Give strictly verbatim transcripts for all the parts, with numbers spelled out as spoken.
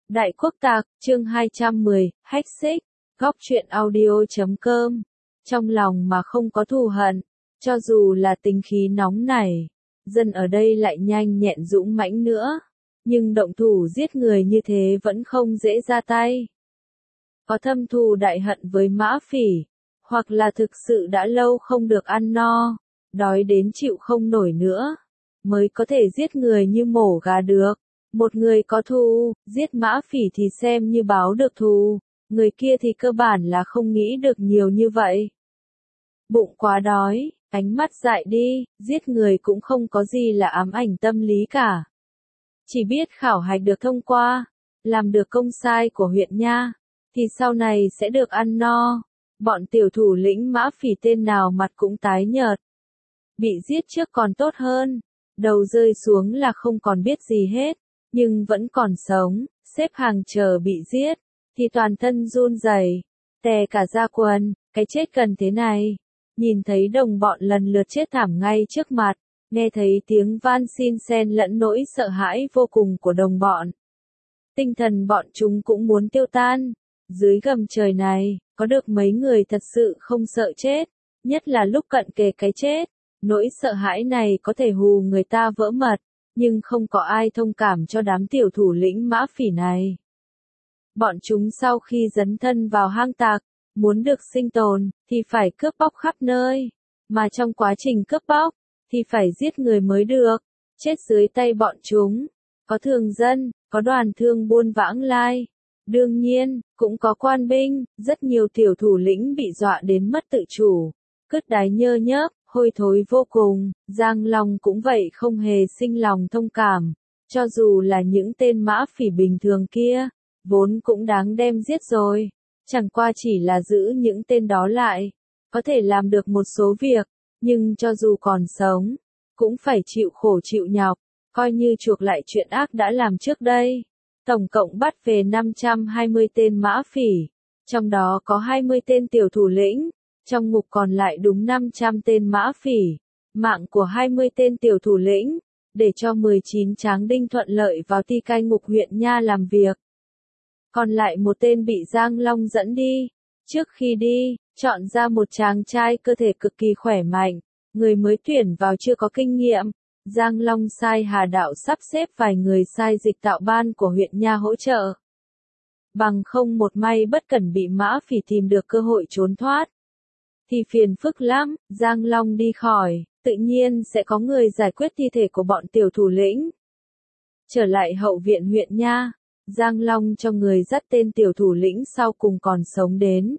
Đại Quốc Tạc, chương hai trăm mười, Hách Xích, góc truyện audio chấm com. Trong lòng mà không có thù hận, cho dù là tính khí nóng nảy, dân ở đây lại nhanh nhẹn dũng mãnh nữa, nhưng động thủ giết người như thế vẫn không dễ ra tay. Có thâm thù đại hận với Mã Phỉ, hoặc là thực sự đã lâu không được ăn no, đói đến chịu không nổi nữa, mới có thể giết người như mổ gà được. Một người có thù, giết Mã Phỉ thì xem như báo được thù, người kia thì cơ bản là không nghĩ được nhiều như vậy. Bụng quá đói, ánh mắt dại đi, giết người cũng không có gì là ám ảnh tâm lý cả. Chỉ biết khảo hạch được thông qua, làm được công sai của huyện nha, thì sau này sẽ được ăn no. Bọn tiểu thủ lĩnh Mã Phỉ tên nào mặt cũng tái nhợt. Bị giết trước còn tốt hơn, đầu rơi xuống là không còn biết gì hết, nhưng vẫn còn sống, xếp hàng chờ bị giết, thì toàn thân run rẩy, tè cả da quần, cái chết cần thế này. Nhìn thấy đồng bọn lần lượt chết thảm ngay trước mặt, nghe thấy tiếng van xin xen lẫn nỗi sợ hãi vô cùng của đồng bọn. Tinh thần bọn chúng cũng muốn tiêu tan. Dưới gầm trời này, có được mấy người thật sự không sợ chết, nhất là lúc cận kề cái chết. Nỗi sợ hãi này có thể hù người ta vỡ mật, nhưng không có ai thông cảm cho đám tiểu thủ lĩnh Mã Phỉ này. Bọn chúng sau khi dấn thân vào hang tạc, muốn được sinh tồn, thì phải cướp bóc khắp nơi. Mà trong quá trình cướp bóc, thì phải giết người mới được. Chết dưới tay bọn chúng, có thường dân, có đoàn thương buôn vãng lai. Đương nhiên, cũng có quan binh, rất nhiều tiểu thủ lĩnh bị dọa đến mất tự chủ. Cứt đáy nhơ nhớp, hôi thối vô cùng, Giang Long cũng vậy không hề sinh lòng thông cảm. Cho dù là những tên Mã Phỉ bình thường kia, vốn cũng đáng đem giết rồi. Chẳng qua chỉ là giữ những tên đó lại, có thể làm được một số việc, nhưng cho dù còn sống, cũng phải chịu khổ chịu nhọc, coi như chuộc lại chuyện ác đã làm trước đây. Tổng cộng bắt về năm trăm hai mươi tên Mã Phỉ, trong đó có hai mươi tên tiểu thủ lĩnh, trong ngục còn lại đúng năm trăm tên Mã Phỉ. Mạng của hai mươi tên tiểu thủ lĩnh, để cho mười chín tráng đinh thuận lợi vào ti cai ngục huyện nha làm việc. Còn lại một tên bị Giang Long dẫn đi. Trước khi đi, chọn ra một chàng trai cơ thể cực kỳ khỏe mạnh, người mới tuyển vào chưa có kinh nghiệm. Giang Long sai Hà Đạo sắp xếp vài người sai dịch tạo ban của huyện nha hỗ trợ. Bằng không một may bất cẩn bị Mã Phỉ tìm được cơ hội trốn thoát, thì phiền phức lắm. Giang Long đi khỏi, tự nhiên sẽ có người giải quyết thi thể của bọn tiểu thủ lĩnh. Trở lại hậu viện huyện nha, Giang Long cho người dắt tên tiểu thủ lĩnh sau cùng còn sống đến.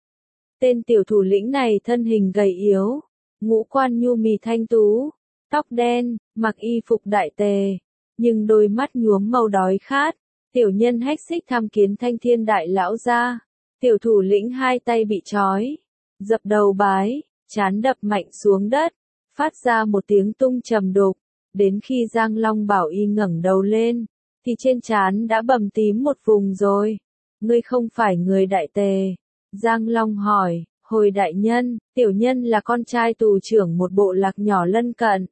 Tên tiểu thủ lĩnh này thân hình gầy yếu, ngũ quan nhu mì thanh tú, tóc đen, mặc y phục đại tề, nhưng đôi mắt nhuốm màu đói khát. Tiểu nhân Hách Xích tham kiến Thanh Thiên đại lão gia. Tiểu thủ lĩnh hai tay bị trói, dập đầu bái, trán đập mạnh xuống đất, phát ra một tiếng tung trầm đục. Đến khi Giang Long bảo y ngẩng đầu lên, thì trên trán đã bầm tím một vùng rồi. Ngươi không phải người đại tề? Giang Long hỏi. Hồi đại nhân, tiểu nhân là con trai tù trưởng một bộ lạc nhỏ lân cận.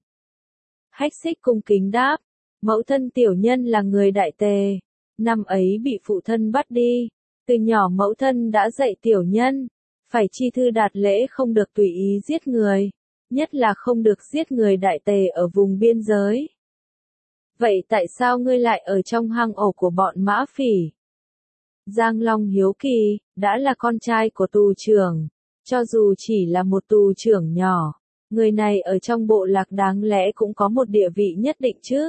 Hách Xích cung kính đáp. Mẫu thân tiểu nhân là người đại tề. Năm ấy bị phụ thân bắt đi. Từ nhỏ mẫu thân đã dạy tiểu nhân, phải chi thư đạt lễ, không được tùy ý giết người, nhất là không được giết người đại tề ở vùng biên giới. Vậy tại sao ngươi lại ở trong hang ổ của bọn Mã Phỉ? Giang Long hiếu kỳ, đã là con trai của tù trưởng, cho dù chỉ là một tù trưởng nhỏ, người này ở trong bộ lạc đáng lẽ cũng có một địa vị nhất định chứ.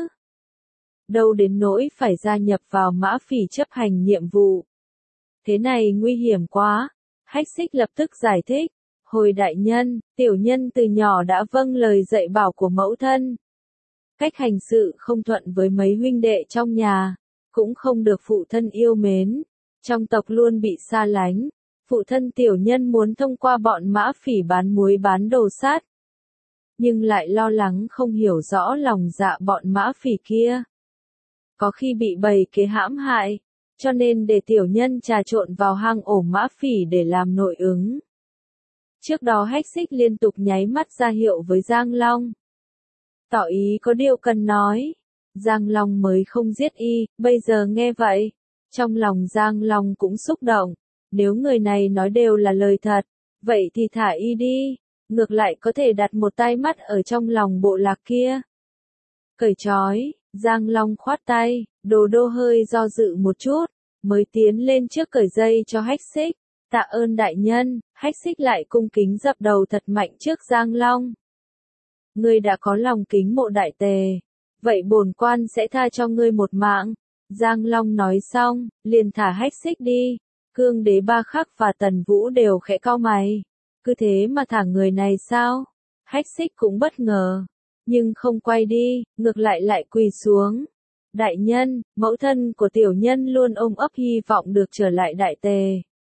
Đâu đến nỗi phải gia nhập vào Mã Phỉ chấp hành nhiệm vụ. Thế này nguy hiểm quá. Hách Xích lập tức giải thích. Hồi đại nhân, tiểu nhân từ nhỏ đã vâng lời dạy bảo của mẫu thân. Cách hành sự không thuận với mấy huynh đệ trong nhà, cũng không được phụ thân yêu mến. Trong tộc luôn bị xa lánh. Phụ thân tiểu nhân muốn thông qua bọn Mã Phỉ bán muối bán đồ sát, nhưng lại lo lắng không hiểu rõ lòng dạ bọn Mã Phỉ kia. Có khi bị bầy kế hãm hại, cho nên để tiểu nhân trà trộn vào hang ổ Mã Phỉ để làm nội ứng. Trước đó Hách Xích liên tục nháy mắt ra hiệu với Giang Long, tỏ ý có điều cần nói. Giang Long mới không giết y, bây giờ nghe vậy, Trong lòng Giang Long cũng xúc động, nếu người này nói đều là lời thật, vậy thì thả y đi, ngược lại có thể đặt một tai mắt ở trong lòng bộ lạc kia. Cởi trói, Giang Long khoát tay, Đồ Đô hơi do dự một chút, mới tiến lên trước cởi dây cho Hách Xích. Tạ ơn đại nhân, Hách Xích lại cung kính dập đầu thật mạnh trước Giang Long. Ngươi đã có lòng kính mộ đại tề, vậy bổn quan sẽ tha cho ngươi một mạng. Giang Long nói xong, liền thả Hách Xích đi. Cương Đế Ba Khắc và Tần Vũ đều khẽ cau mày. Cứ thế mà thả người này sao? Hách Xích cũng bất ngờ, nhưng không quay đi, ngược lại lại quỳ xuống. Đại nhân, mẫu thân của tiểu nhân luôn ôm ấp hy vọng được trở lại đại tề.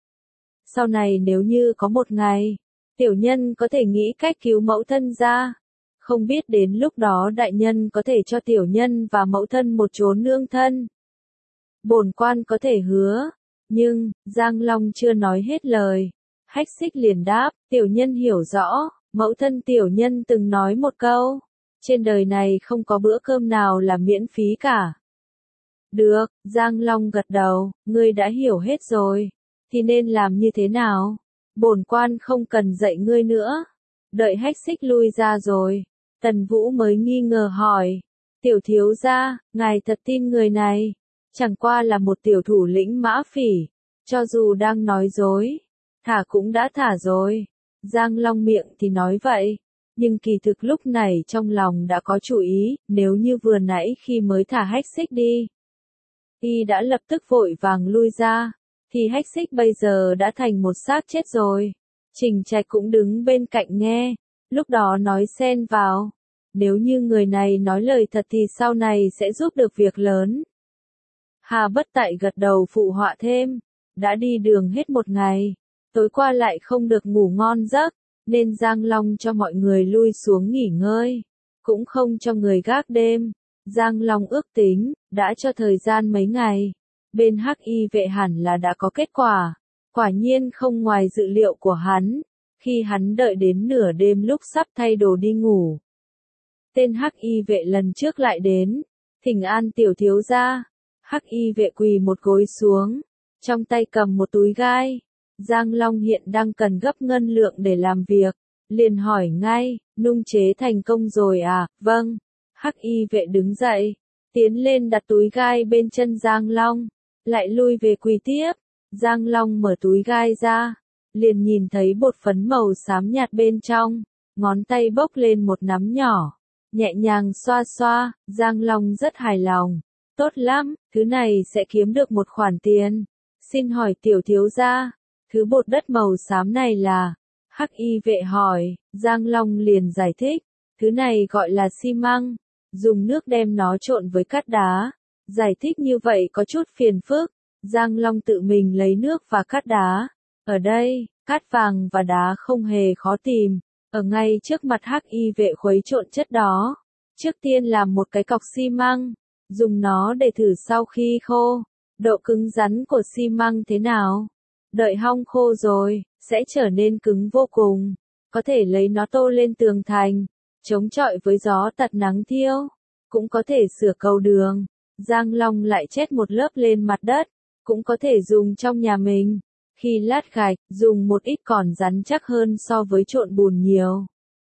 Sau này nếu như có một ngày, tiểu nhân có thể nghĩ cách cứu mẫu thân ra. Không biết đến lúc đó đại nhân có thể cho tiểu nhân và mẫu thân một chốn nương thân. Bổn quan có thể hứa, nhưng, Giang Long chưa nói hết lời. Hách Xích liền đáp, tiểu nhân hiểu rõ, mẫu thân tiểu nhân từng nói một câu. Trên đời này không có bữa cơm nào là miễn phí cả. Được, Giang Long gật đầu, ngươi đã hiểu hết rồi. Thì nên làm như thế nào? Bổn quan không cần dạy ngươi nữa. Đợi Hách Xích lui ra rồi, Tần Vũ mới nghi ngờ hỏi. Tiểu thiếu gia, ngài thật tin người này? Chẳng qua là một tiểu thủ lĩnh mã phỉ. Cho dù đang nói dối, thả cũng đã thả rồi. Giang Long miệng thì nói vậy, nhưng kỳ thực lúc này trong lòng đã có chủ ý, nếu như vừa nãy khi mới thả Hách Xích đi, y đã lập tức vội vàng lui ra, thì Hách Xích bây giờ đã thành một xác chết rồi. Trình Trạch cũng đứng bên cạnh nghe, lúc đó nói xen vào, nếu như người này nói lời thật thì sau này sẽ giúp được việc lớn. Hà Bất Tại gật đầu phụ họa thêm, đã đi đường hết một ngày, tối qua lại không được ngủ ngon giấc, nên Giang Long cho mọi người lui xuống nghỉ ngơi, cũng không cho người gác đêm. Giang Long ước tính, đã cho thời gian mấy ngày, bên Hắc Y vệ hẳn là đã có kết quả, quả nhiên không ngoài dự liệu của hắn, khi hắn đợi đến nửa đêm lúc sắp thay đồ đi ngủ. Tên Hắc Y vệ lần trước lại đến, thỉnh an tiểu thiếu gia. Hắc Y vệ quỳ một gối xuống, trong tay cầm một túi gai. Giang Long hiện đang cần gấp ngân lượng để làm việc, liền hỏi ngay, nung chế thành công rồi à? Vâng. Hắc Y vệ đứng dậy, tiến lên đặt túi gai bên chân Giang Long, lại lui về quỳ tiếp. Giang Long mở túi gai ra, liền nhìn thấy bột phấn màu xám nhạt bên trong, ngón tay bốc lên một nắm nhỏ, nhẹ nhàng xoa xoa. Giang Long rất hài lòng, tốt lắm, thứ này sẽ kiếm được một khoản tiền. Xin hỏi tiểu thiếu gia, thứ bột đất màu xám này là? Hắc Y vệ hỏi. Giang Long liền giải thích, thứ này gọi là xi măng, dùng nước đem nó trộn với cát đá. Giải thích như vậy có chút phiền phức, Giang Long tự mình lấy nước và cát đá. Ở đây, cát vàng và đá không hề khó tìm, ở ngay trước mặt Hắc Y vệ khuấy trộn chất đó. Trước tiên làm một cái cọc xi măng, dùng nó để thử sau khi khô, độ cứng rắn của xi măng thế nào. Đợi hong khô rồi, sẽ trở nên cứng vô cùng, có thể lấy nó tô lên tường thành, chống chọi với gió tạt nắng thiêu, cũng có thể sửa cầu đường. Giang Long lại chét một lớp lên mặt đất, cũng có thể dùng trong nhà mình. Khi lát gạch, dùng một ít còn rắn chắc hơn so với trộn bùn nhiều.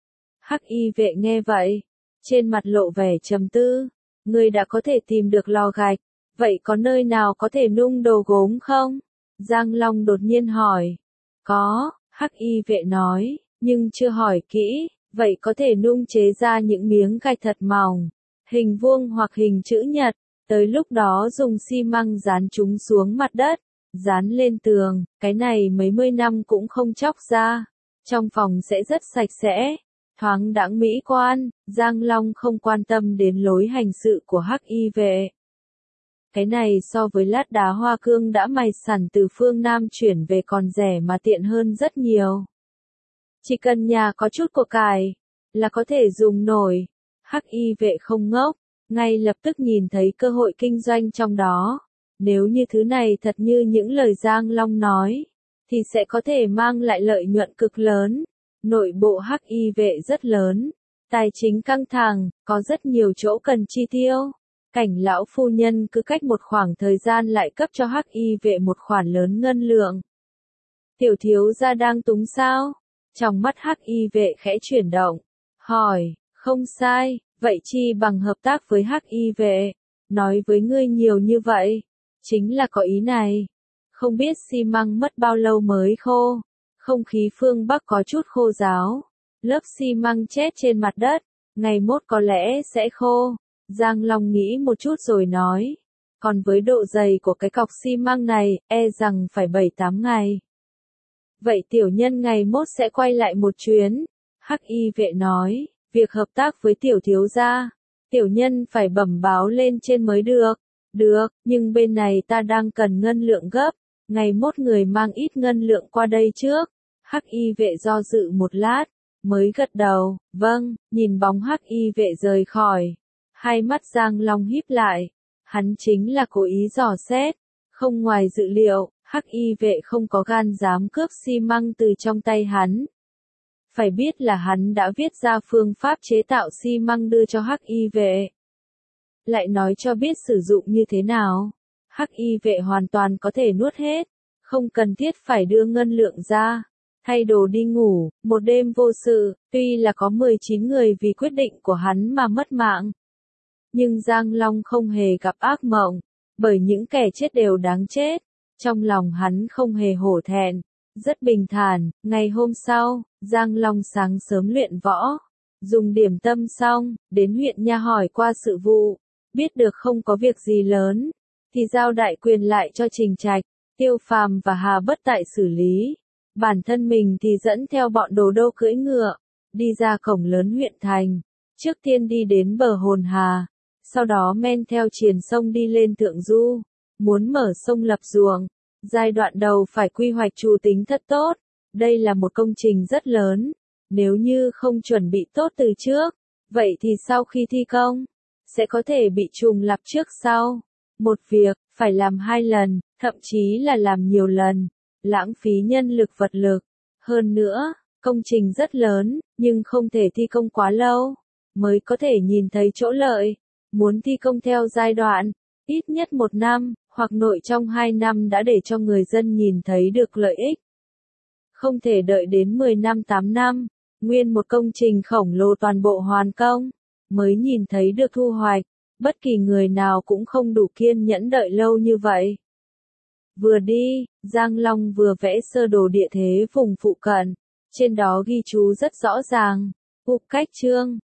Hắc Y vệ nghe vậy, trên mặt lộ vẻ trầm tư. Ngươi đã có thể tìm được lò gạch, vậy có nơi nào có thể nung đồ gốm không? Giang Long đột nhiên hỏi. Có, Hắc Y vệ nói, nhưng chưa hỏi kỹ, vậy có thể nung chế ra những miếng gạch thật mỏng, hình vuông hoặc hình chữ nhật, tới lúc đó dùng xi măng dán chúng xuống mặt đất, dán lên tường, cái này mấy mươi năm cũng không chóc ra, trong phòng sẽ rất sạch sẽ, thoáng đãng mỹ quan. Giang Long không quan tâm đến lối hành sự của Hắc Y vệ. Cái này so với lát đá hoa cương đã mài sẵn từ phương Nam chuyển về còn rẻ mà tiện hơn rất nhiều. Chỉ cần nhà có chút của cải, là có thể dùng nổi. Hắc Y vệ không ngốc, ngay lập tức nhìn thấy cơ hội kinh doanh trong đó. Nếu như thứ này thật như những lời Giang Long nói, thì sẽ có thể mang lại lợi nhuận cực lớn. Nội bộ Hắc Y vệ rất lớn, tài chính căng thẳng, có rất nhiều chỗ cần chi tiêu. Cảnh lão phu nhân cứ cách một khoảng thời gian lại cấp cho Hắc Y vệ một khoản lớn ngân lượng. Tiểu thiếu gia đang túng sao? Trong mắt Hắc Y vệ khẽ chuyển động, hỏi, không sai, vậy chi bằng hợp tác với Hắc Y vệ, nói với ngươi nhiều như vậy, chính là có ý này. Không biết xi măng mất bao lâu mới khô, không khí phương Bắc có chút khô ráo, lớp xi măng chết trên mặt đất, ngày mốt có lẽ sẽ khô. Giang Long nghĩ một chút rồi nói, còn với độ dày của cái cọc xi măng này, e rằng phải bảy tám ngày. Vậy tiểu nhân ngày mốt sẽ quay lại một chuyến. Hắc Y vệ nói, việc hợp tác với tiểu thiếu gia, tiểu nhân phải bẩm báo lên trên mới được. Được, nhưng bên này ta đang cần ngân lượng gấp, ngày mốt người mang ít ngân lượng qua đây trước. Hắc Y vệ do dự một lát, mới gật đầu, vâng, nhìn bóng Hắc Y vệ rời khỏi. Hai mắt Giang Long híp lại, hắn chính là cố ý dò xét, không ngoài dự liệu, Hắc Y vệ không có gan dám cướp xi măng từ trong tay hắn. Phải biết là hắn đã viết ra phương pháp chế tạo xi măng đưa cho Hắc Y vệ. Lại nói cho biết sử dụng như thế nào. Hắc Y vệ hoàn toàn có thể nuốt hết, không cần thiết phải đưa ngân lượng ra. Thay đồ đi ngủ, một đêm vô sự, tuy là có mười chín người vì quyết định của hắn mà mất mạng. Nhưng Giang Long không hề gặp ác mộng, bởi những kẻ chết đều đáng chết. Trong lòng hắn không hề hổ thẹn, rất bình thản. Ngày hôm sau, Giang Long sáng sớm luyện võ, dùng điểm tâm xong, đến huyện nha hỏi qua sự vụ, biết được không có việc gì lớn, thì giao đại quyền lại cho Trình Trạch, Tiêu Phàm và Hà Bất Tại xử lý. Bản thân mình thì dẫn theo bọn đồ đô cưỡi ngựa, đi ra cổng lớn huyện thành, trước tiên đi đến bờ Hồn Hà, sau đó men theo triền sông đi lên Thượng Du, muốn mở sông lập ruộng. Giai đoạn đầu phải quy hoạch chủ tính thật tốt, đây là một công trình rất lớn, nếu như không chuẩn bị tốt từ trước, vậy thì sau khi thi công, sẽ có thể bị trùng lặp trước sau. Một việc, phải làm hai lần, thậm chí là làm nhiều lần, lãng phí nhân lực vật lực. Hơn nữa, công trình rất lớn, nhưng không thể thi công quá lâu, mới có thể nhìn thấy chỗ lợi. Muốn thi công theo giai đoạn, ít nhất một năm, hoặc nội trong hai năm đã để cho người dân nhìn thấy được lợi ích. Không thể đợi đến mười năm tám năm, nguyên một công trình khổng lồ toàn bộ hoàn công, mới nhìn thấy được thu hoạch. Bất kỳ người nào cũng không đủ kiên nhẫn đợi lâu như vậy. Vừa đi, Giang Long vừa vẽ sơ đồ địa thế vùng phụ cận, trên đó ghi chú rất rõ ràng, Ục Cách Trương,